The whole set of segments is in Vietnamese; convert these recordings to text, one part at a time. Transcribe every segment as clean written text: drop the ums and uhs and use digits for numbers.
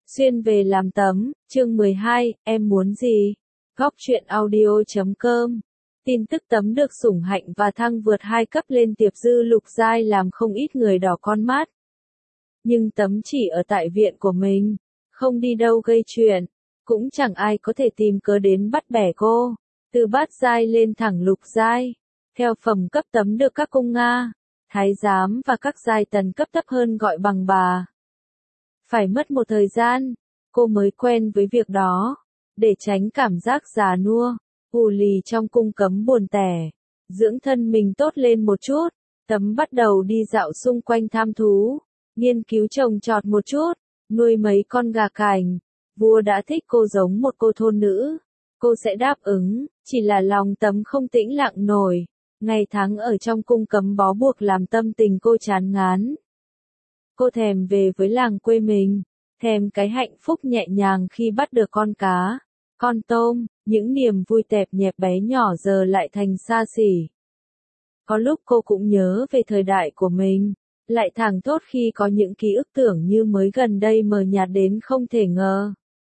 Xuyên về làm tấm, chương 12, em muốn gì? Góc truyện audio.com. Tin tức Tấm được sủng hạnh và thăng vượt 2 cấp lên tiệp dư lục giai làm không ít người đỏ con mắt. Nhưng Tấm chỉ ở tại viện của mình, không đi đâu gây chuyện, cũng chẳng ai có thể tìm cớ đến bắt bẻ cô. Từ bát giai lên thẳng lục giai, theo phẩm cấp Tấm được các cung Nga, thái giám và các giai tần cấp thấp hơn gọi bằng bà. Phải mất một thời gian, cô mới quen với việc đó, để tránh cảm giác già nua, ù lì trong cung Cấm buồn tẻ. Dưỡng thân mình tốt lên một chút, Tấm bắt đầu đi dạo xung quanh tham thú, nghiên cứu trồng trọt một chút, nuôi mấy con gà cảnh. Vua đã thích cô giống một cô thôn nữ, cô sẽ đáp ứng, chỉ là lòng Tấm không tĩnh lặng nổi. Ngày tháng ở trong cung Cấm bó buộc làm tâm tình cô chán ngán. Cô thèm về với làng quê mình, thèm cái hạnh phúc nhẹ nhàng khi bắt được con cá, con tôm, những niềm vui tẹp nhẹp bé nhỏ giờ lại thành xa xỉ. Có lúc cô cũng nhớ về thời đại của mình, lại thảng thốt khi có những ký ức tưởng như mới gần đây mờ nhạt đến không thể ngờ.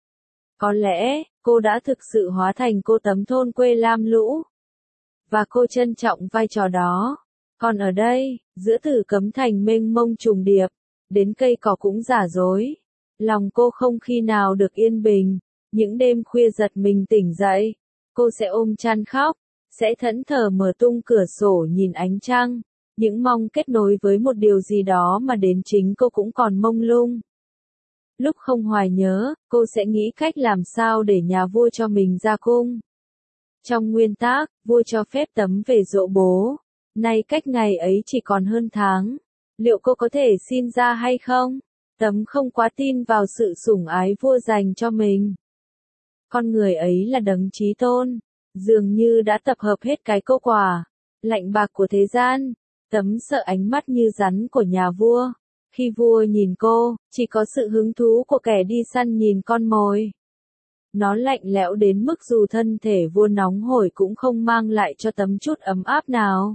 Có lẽ, cô đã thực sự hóa thành cô Tấm thôn quê lam lũ. Và cô trân trọng vai trò đó. Còn ở đây, giữa Tử Cấm thành mênh mông trùng điệp, đến cây cỏ cũng giả dối. Lòng cô không khi nào được yên bình, những đêm khuya giật mình tỉnh dậy, cô sẽ ôm chăn khóc, sẽ thẫn thờ mở tung cửa sổ nhìn ánh trăng, những mong kết nối với một điều gì đó mà đến chính cô cũng còn mông lung. Lúc không hoài nhớ, cô sẽ nghĩ cách làm sao để nhà vua cho mình ra cung. Trong nguyên tắc, vua cho phép Tấm về dỗ bố, nay cách ngày ấy chỉ còn hơn tháng. Liệu cô có thể xin ra hay không? Tấm không quá tin vào sự sủng ái vua dành cho mình. Con người ấy là đấng chí tôn, dường như đã tập hợp hết cái câu quả lạnh bạc của thế gian. Tấm sợ ánh mắt như rắn của nhà vua. Khi vua nhìn cô, chỉ có sự hứng thú của kẻ đi săn nhìn con mồi. Nó lạnh lẽo đến mức dù thân thể vua nóng hổi cũng không mang lại cho Tấm chút ấm áp nào.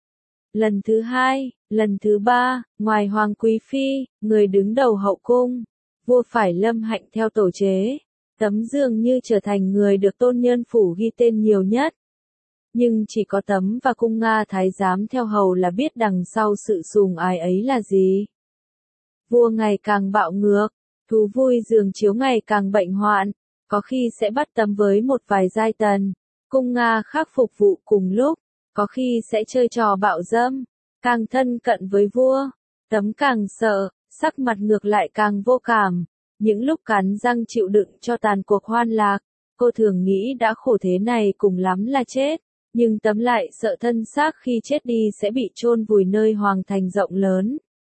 Lần thứ hai, lần thứ ba, ngoài Hoàng Quý Phi, người đứng đầu hậu cung, vua phải lâm hạnh theo tổ chế. Tấm dường như trở thành người được tôn nhân phủ ghi tên nhiều nhất. Nhưng chỉ có Tấm và cung Nga thái giám theo hầu là biết đằng sau sự sùng ái ấy là gì. Vua ngày càng bạo ngược, thú vui giường chiếu ngày càng bệnh hoạn, có khi sẽ bắt Tấm với một vài giai tần, cung Nga khác phục vụ cùng lúc. Có khi sẽ chơi trò bạo dâm, càng thân cận với vua, Tấm càng sợ, sắc mặt ngược lại càng vô cảm. Những lúc cắn răng chịu đựng cho tàn cuộc hoan lạc, cô thường nghĩ đã khổ thế này cùng lắm là chết, nhưng Tấm lại sợ thân xác khi chết đi sẽ bị chôn vùi nơi hoàng thành rộng lớn.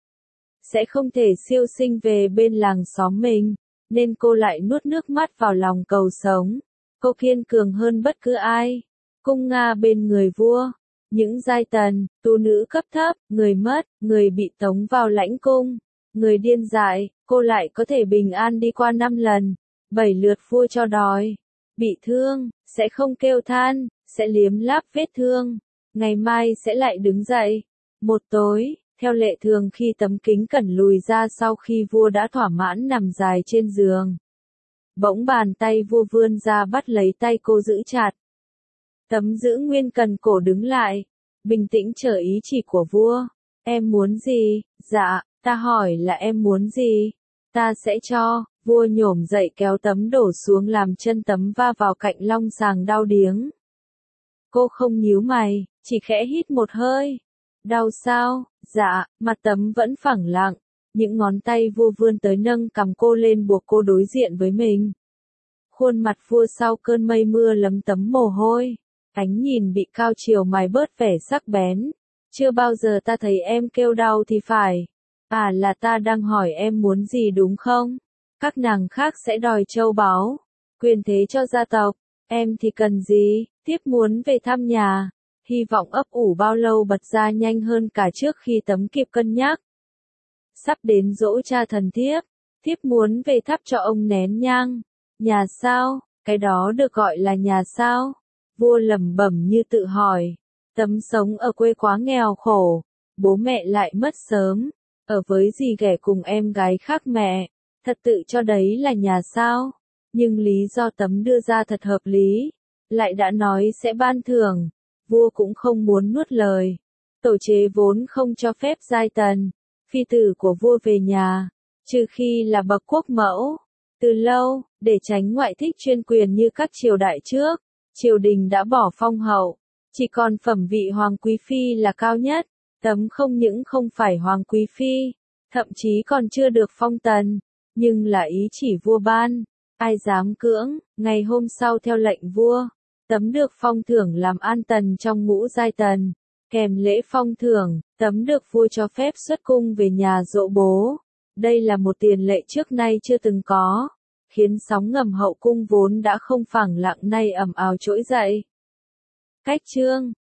Sẽ không thể siêu sinh về bên làng xóm mình, nên cô lại nuốt nước mắt vào lòng cầu sống. Cô kiên cường hơn bất cứ ai. Cung Nga bên người vua, những giai tần, tu nữ cấp thấp, người mất, người bị tống vào lãnh cung, người điên dại, cô lại có thể bình an đi qua 5 lần, 7 lượt vua cho đói. Bị thương, sẽ không kêu than, sẽ liếm láp vết thương, ngày mai sẽ lại đứng dậy. Một tối, theo lệ thường khi Tấm kính cẩn lùi ra sau khi vua đã thỏa mãn nằm dài trên giường. Bỗng bàn tay vua vươn ra bắt lấy tay cô giữ chặt. Tấm giữ nguyên cần cổ đứng lại, bình tĩnh chờ ý chỉ của vua. Em muốn gì? Dạ, ta hỏi là em muốn gì? Ta sẽ cho. Vua nhổm dậy kéo Tấm đổ xuống làm chân Tấm va vào cạnh long sàng đau điếng. Cô không nhíu mày, chỉ khẽ hít một hơi. Đau sao? Dạ, mặt Tấm vẫn phẳng lặng. Những ngón tay vua vươn tới nâng cằm cô lên buộc cô đối diện với mình. Khuôn mặt vua sau cơn mây mưa lấm tấm mồ hôi. Ánh nhìn bị cao chiều mài bớt vẻ sắc bén. Chưa bao giờ ta thấy em kêu đau thì phải. À là ta đang hỏi em muốn gì đúng không? Các nàng khác sẽ đòi châu báu, quyền thế cho gia tộc. Em thì cần gì? Thiếp muốn về thăm nhà. Hy vọng ấp ủ bao lâu bật ra nhanh hơn cả trước khi Tấm kịp cân nhắc. Sắp đến giỗ cha thần thiếp. Thiếp muốn về thắp cho ông nén nhang. Nhà sao? Cái đó được gọi là nhà sao? Vua lẩm bẩm như tự hỏi. Tấm sống ở quê quá nghèo khổ, bố mẹ lại mất sớm, ở với dì ghẻ cùng em gái khác mẹ, Thật tự cho đấy là nhà sao? Nhưng lý do Tấm đưa ra thật hợp lý. Lại đã nói sẽ ban thưởng. Vua cũng không muốn nuốt lời. Tổ chế vốn không cho phép giai tần, phi tử của vua về nhà, trừ khi là bậc quốc mẫu. Từ lâu, để tránh ngoại thích chuyên quyền như các triều đại trước, triều đình đã bỏ phong hậu, chỉ còn phẩm vị hoàng quý phi là cao nhất. Tấm không những không phải hoàng quý phi, thậm chí còn chưa được phong tần, nhưng là ý chỉ vua ban, ai dám cưỡng. Ngày hôm sau theo lệnh vua, Tấm được phong thưởng làm an tần trong ngũ giai tần. Kèm lễ phong thưởng, Tấm được vua cho phép xuất cung về nhà dỗ bố. Đây là một tiền lệ trước nay chưa từng có, khiến sóng ngầm hậu cung vốn đã không phẳng lặng nay ầm ào trỗi dậy. Cách chương